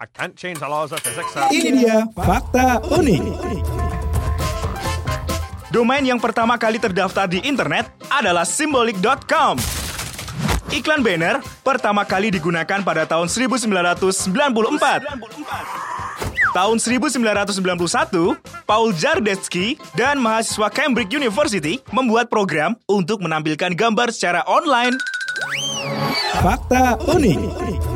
I can't change the laws of physics. Ini dia fakta unik. Domain yang pertama kali terdaftar di internet adalah symbolic.com. Iklan banner pertama kali digunakan pada tahun 1994. Tahun 1991, Paul Jardetsky dan mahasiswa Cambridge University membuat program untuk menampilkan gambar secara online. Fakta unik.